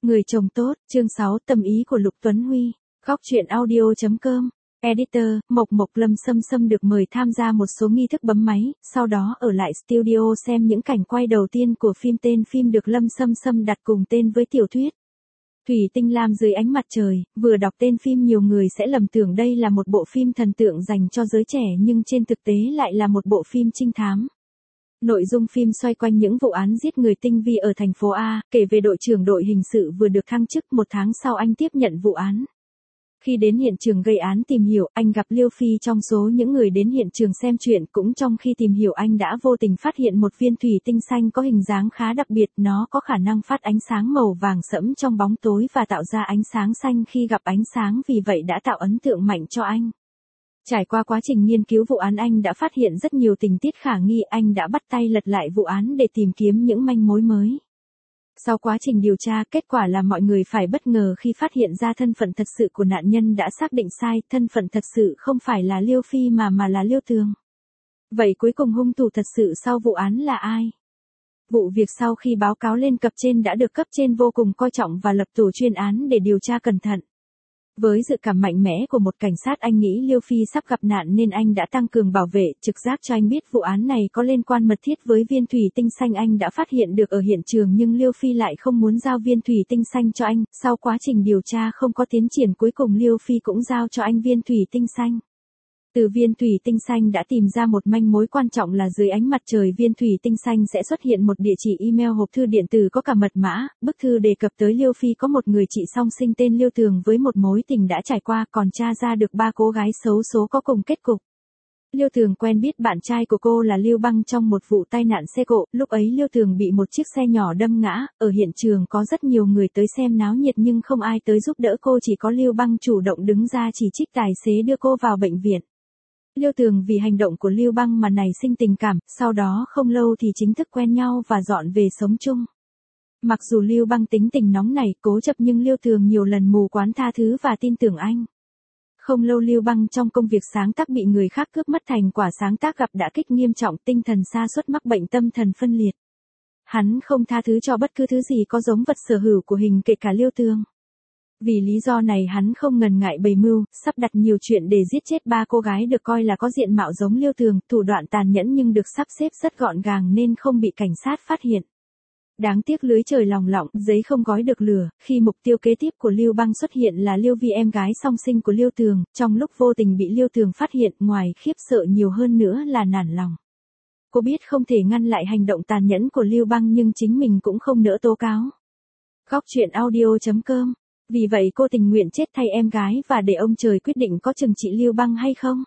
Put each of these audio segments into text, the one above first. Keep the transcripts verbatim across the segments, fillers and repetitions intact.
Người chồng tốt, chương sáu, tâm ý của Lục Tuấn Huy. Góc truyện audio chấm com. Editor, Mộc Mộc Lâm Sâm Sâm được mời tham gia một số nghi thức bấm máy, sau đó ở lại studio xem những cảnh quay đầu tiên của phim. Tên phim được Lâm Sâm Sâm đặt cùng tên với tiểu thuyết Thủy Tinh Lam dưới ánh mặt trời. Vừa đọc tên phim nhiều người sẽ lầm tưởng đây là một bộ phim thần tượng dành cho giới trẻ, nhưng trên thực tế lại là một bộ phim trinh thám. Nội dung phim xoay quanh những vụ án giết người tinh vi ở thành phố A, kể về đội trưởng đội hình sự vừa được thăng chức, một tháng sau anh tiếp nhận vụ án. Khi đến hiện trường gây án tìm hiểu, anh gặp Liêu Phi trong số những người đến hiện trường xem chuyện. Cũng trong khi tìm hiểu, anh đã vô tình phát hiện một viên thủy tinh xanh có hình dáng khá đặc biệt. Nó có khả năng phát ánh sáng màu vàng sẫm trong bóng tối và tạo ra ánh sáng xanh khi gặp ánh sáng, vì vậy đã tạo ấn tượng mạnh cho anh. Trải qua quá trình nghiên cứu vụ án, anh đã phát hiện rất nhiều tình tiết khả nghi. Anh đã bắt tay lật lại vụ án để tìm kiếm những manh mối mới. Sau quá trình điều tra, kết quả là mọi người phải bất ngờ khi phát hiện ra thân phận thật sự của nạn nhân đã xác định sai. Thân phận thật sự không phải là Liêu Phi mà mà là Liêu Tường. Vậy cuối cùng hung thủ thật sự sau vụ án là ai? Vụ việc sau khi báo cáo lên cấp trên đã được cấp trên vô cùng coi trọng và lập tổ chuyên án để điều tra cẩn thận. Với dự cảm mạnh mẽ của một cảnh sát, anh nghĩ Liêu Phi sắp gặp nạn nên anh đã tăng cường bảo vệ, trực giác cho anh biết vụ án này có liên quan mật thiết với viên thủy tinh xanh anh đã phát hiện được ở hiện trường, nhưng Liêu Phi lại không muốn giao viên thủy tinh xanh cho anh. Sau quá trình điều tra không có tiến triển, cuối cùng Liêu Phi cũng giao cho anh viên thủy tinh xanh. Từ viên thủy tinh xanh đã tìm ra một manh mối quan trọng là dưới ánh mặt trời viên thủy tinh xanh sẽ xuất hiện một địa chỉ email, hộp thư điện tử có cả mật mã. Bức thư đề cập tới Liêu Phi có một người chị song sinh tên Liêu Tường với một mối tình đã trải qua, còn tra ra được ba cô gái xấu số có cùng kết cục. Liêu Tường quen biết bạn trai của cô là Liêu Băng trong một vụ tai nạn xe cộ. Lúc ấy Liêu Tường bị một chiếc xe nhỏ đâm ngã, ở hiện trường có rất nhiều người tới xem náo nhiệt nhưng không ai tới giúp đỡ cô, chỉ có Liêu Băng chủ động đứng ra chỉ trích tài xế đưa cô vào bệnh viện. Liêu Tường vì hành động của Liêu Băng mà nảy sinh tình cảm, sau đó không lâu thì chính thức quen nhau và dọn về sống chung. Mặc dù Liêu Băng tính tình nóng nảy, cố chấp, nhưng Liêu Tường nhiều lần mù quáng tha thứ và tin tưởng anh. Không lâu Liêu Băng trong công việc sáng tác bị người khác cướp mất thành quả sáng tác gặp đả kích nghiêm trọng, tinh thần sa sút, mắc bệnh tâm thần phân liệt. Hắn không tha thứ cho bất cứ thứ gì có giống vật sở hữu của hình, kể cả Liêu Tường. Vì lý do này hắn không ngần ngại bày mưu, sắp đặt nhiều chuyện để giết chết ba cô gái được coi là có diện mạo giống Liêu Tường, thủ đoạn tàn nhẫn nhưng được sắp xếp rất gọn gàng nên không bị cảnh sát phát hiện. Đáng tiếc lưới trời lỏng lỏng, giấy không gói được lửa, khi mục tiêu kế tiếp của Liêu Băng xuất hiện là Liêu Vi, em gái song sinh của Liêu Tường, trong lúc vô tình bị Liêu Tường phát hiện, ngoài khiếp sợ nhiều hơn nữa là nản lòng. Cô biết không thể ngăn lại hành động tàn nhẫn của Liêu Băng nhưng chính mình cũng không nỡ tố cáo. Góc truyện audio chấm com. Vì vậy cô tình nguyện chết thay em gái và để ông trời quyết định có trừng trị Liêu Băng hay không.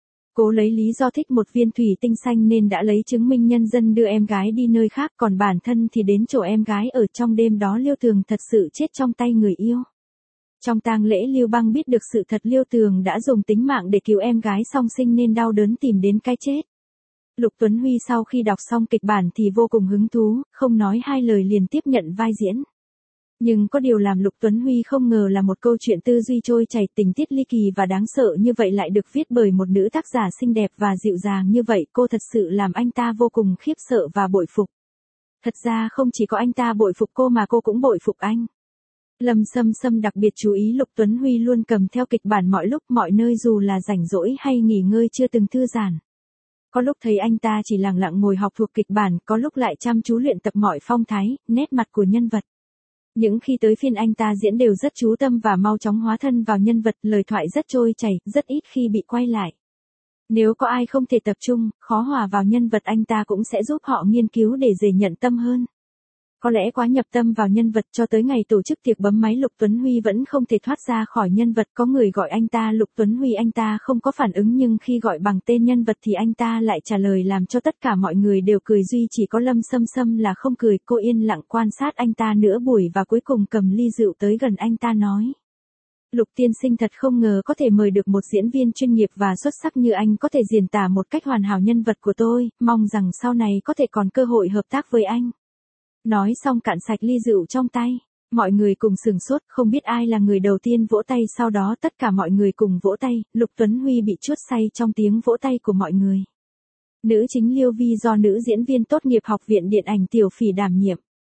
Cô lấy lý do thích một viên thủy tinh xanh nên đã lấy chứng minh nhân dân đưa em gái đi nơi khác, còn bản thân thì đến chỗ em gái ở. Trong đêm đó Liêu Tường thật sự chết trong tay người yêu. Trong tang lễ Liêu Băng biết được sự thật, Liêu Tường đã dùng tính mạng để cứu em gái song sinh nên đau đớn tìm đến cái chết. Lục Tuấn Huy sau khi đọc xong kịch bản thì vô cùng hứng thú, không nói hai lời liền tiếp nhận vai diễn. Nhưng có điều làm Lục Tuấn Huy không ngờ là một câu chuyện tư duy trôi chảy, tình tiết ly kỳ và đáng sợ như vậy lại được viết bởi một nữ tác giả xinh đẹp và dịu dàng như vậy. Cô thật sự làm anh ta vô cùng khiếp sợ và bội phục. Thật ra không chỉ có anh ta bội phục cô mà cô cũng bội phục anh. Lâm Sâm Sâm đặc biệt chú ý Lục Tuấn Huy luôn cầm theo kịch bản mọi lúc mọi nơi, dù là rảnh rỗi hay nghỉ ngơi chưa từng thư giãn. Có lúc thấy anh ta chỉ lặng lặng ngồi học thuộc kịch bản, có lúc lại chăm chú luyện tập mọi phong thái, nét mặt của nhân vật. Những khi tới phiên anh ta diễn đều rất chú tâm và mau chóng hóa thân vào nhân vật, lời thoại rất trôi chảy, rất ít khi bị quay lại. Nếu có ai không thể tập trung, khó hòa vào nhân vật, anh ta cũng sẽ giúp họ nghiên cứu để dễ nhận tâm hơn. Có lẽ quá nhập tâm vào nhân vật, cho tới ngày tổ chức tiệc bấm máy Lục Tuấn Huy vẫn không thể thoát ra khỏi nhân vật. Có người gọi anh ta Lục Tuấn Huy, anh ta không có phản ứng, nhưng khi gọi bằng tên nhân vật thì anh ta lại trả lời làm cho tất cả mọi người đều cười, duy chỉ có Lâm Sâm Sâm là không cười. Cô yên lặng quan sát anh ta nửa buổi và cuối cùng cầm ly rượu tới gần anh ta nói: Lục tiên sinh, thật không ngờ có thể mời được một diễn viên chuyên nghiệp và xuất sắc như anh có thể diễn tả một cách hoàn hảo nhân vật của tôi, mong rằng sau này có thể còn cơ hội hợp tác với anh. Nói xong cạn sạch ly rượu trong tay. Mọi người cùng sửng sốt, không biết ai là người đầu tiên vỗ tay, sau đó tất cả mọi người cùng vỗ tay. Lục Tuấn Huy bị chuốt say trong tiếng vỗ tay của mọi người. Nữ chính Liêu Vi do nữ diễn viên tốt nghiệp Học viện Điện ảnh Tiểu Phỉ đảm nhiệm.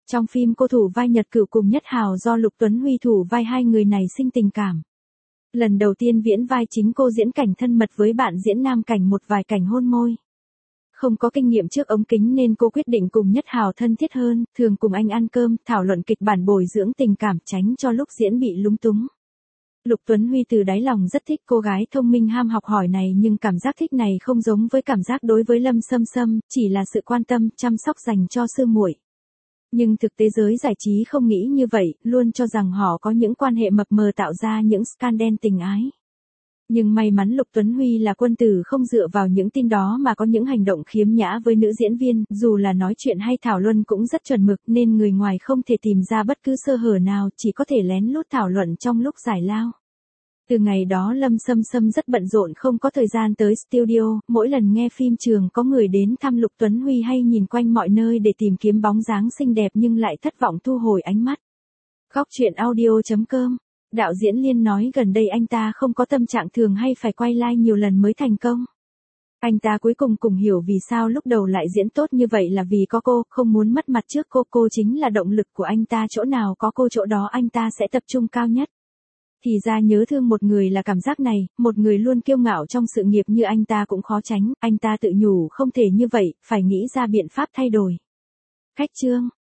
Trong phim cô thủ vai Nhật Cửu cùng Nhất Hào do Lục Tuấn Huy thủ vai, hai người này sinh tình cảm. Lần đầu tiên viễn vai chính cô diễn cảnh thân mật với bạn diễn nam cảnh một vài cảnh hôn môi. Không có kinh nghiệm trước ống kính nên cô quyết định cùng Nhất Hào thân thiết hơn, thường cùng anh ăn cơm, thảo luận kịch bản, bồi dưỡng tình cảm, tránh cho lúc diễn bị lúng túng. Lục Tuấn Huy từ đáy lòng rất thích cô gái thông minh ham học hỏi này, nhưng cảm giác thích này không giống với cảm giác đối với Lâm Sâm Sâm, chỉ là sự quan tâm, chăm sóc dành cho sư muội. Nhưng thực tế giới giải trí không nghĩ như vậy, luôn cho rằng họ có những quan hệ mập mờ tạo ra những scandal tình ái. Nhưng may mắn Lục Tuấn Huy là quân tử, không dựa vào những tin đó mà có những hành động khiếm nhã với nữ diễn viên, dù là nói chuyện hay thảo luận cũng rất chuẩn mực, nên người ngoài không thể tìm ra bất cứ sơ hở nào, chỉ có thể lén lút thảo luận trong lúc giải lao. Từ ngày đó Lâm Sâm Sâm rất bận rộn, không có thời gian tới studio, mỗi lần nghe phim trường có người đến thăm Lục Tuấn Huy hay nhìn quanh mọi nơi để tìm kiếm bóng dáng xinh đẹp nhưng lại thất vọng thu hồi ánh mắt. Góc truyện audio chấm com. Đạo diễn Liên nói gần đây anh ta không có tâm trạng thường hay phải quay live nhiều lần mới thành công. Anh ta cuối cùng cùng hiểu vì sao lúc đầu lại diễn tốt như vậy là vì có cô, không muốn mất mặt trước cô, cô chính là động lực của anh ta, chỗ nào có cô chỗ đó anh ta sẽ tập trung cao nhất. Thì ra nhớ thương một người là cảm giác này, một người luôn kiêu ngạo trong sự nghiệp như anh ta cũng khó tránh, anh ta tự nhủ không thể như vậy, phải nghĩ ra biện pháp thay đổi. Khách chương.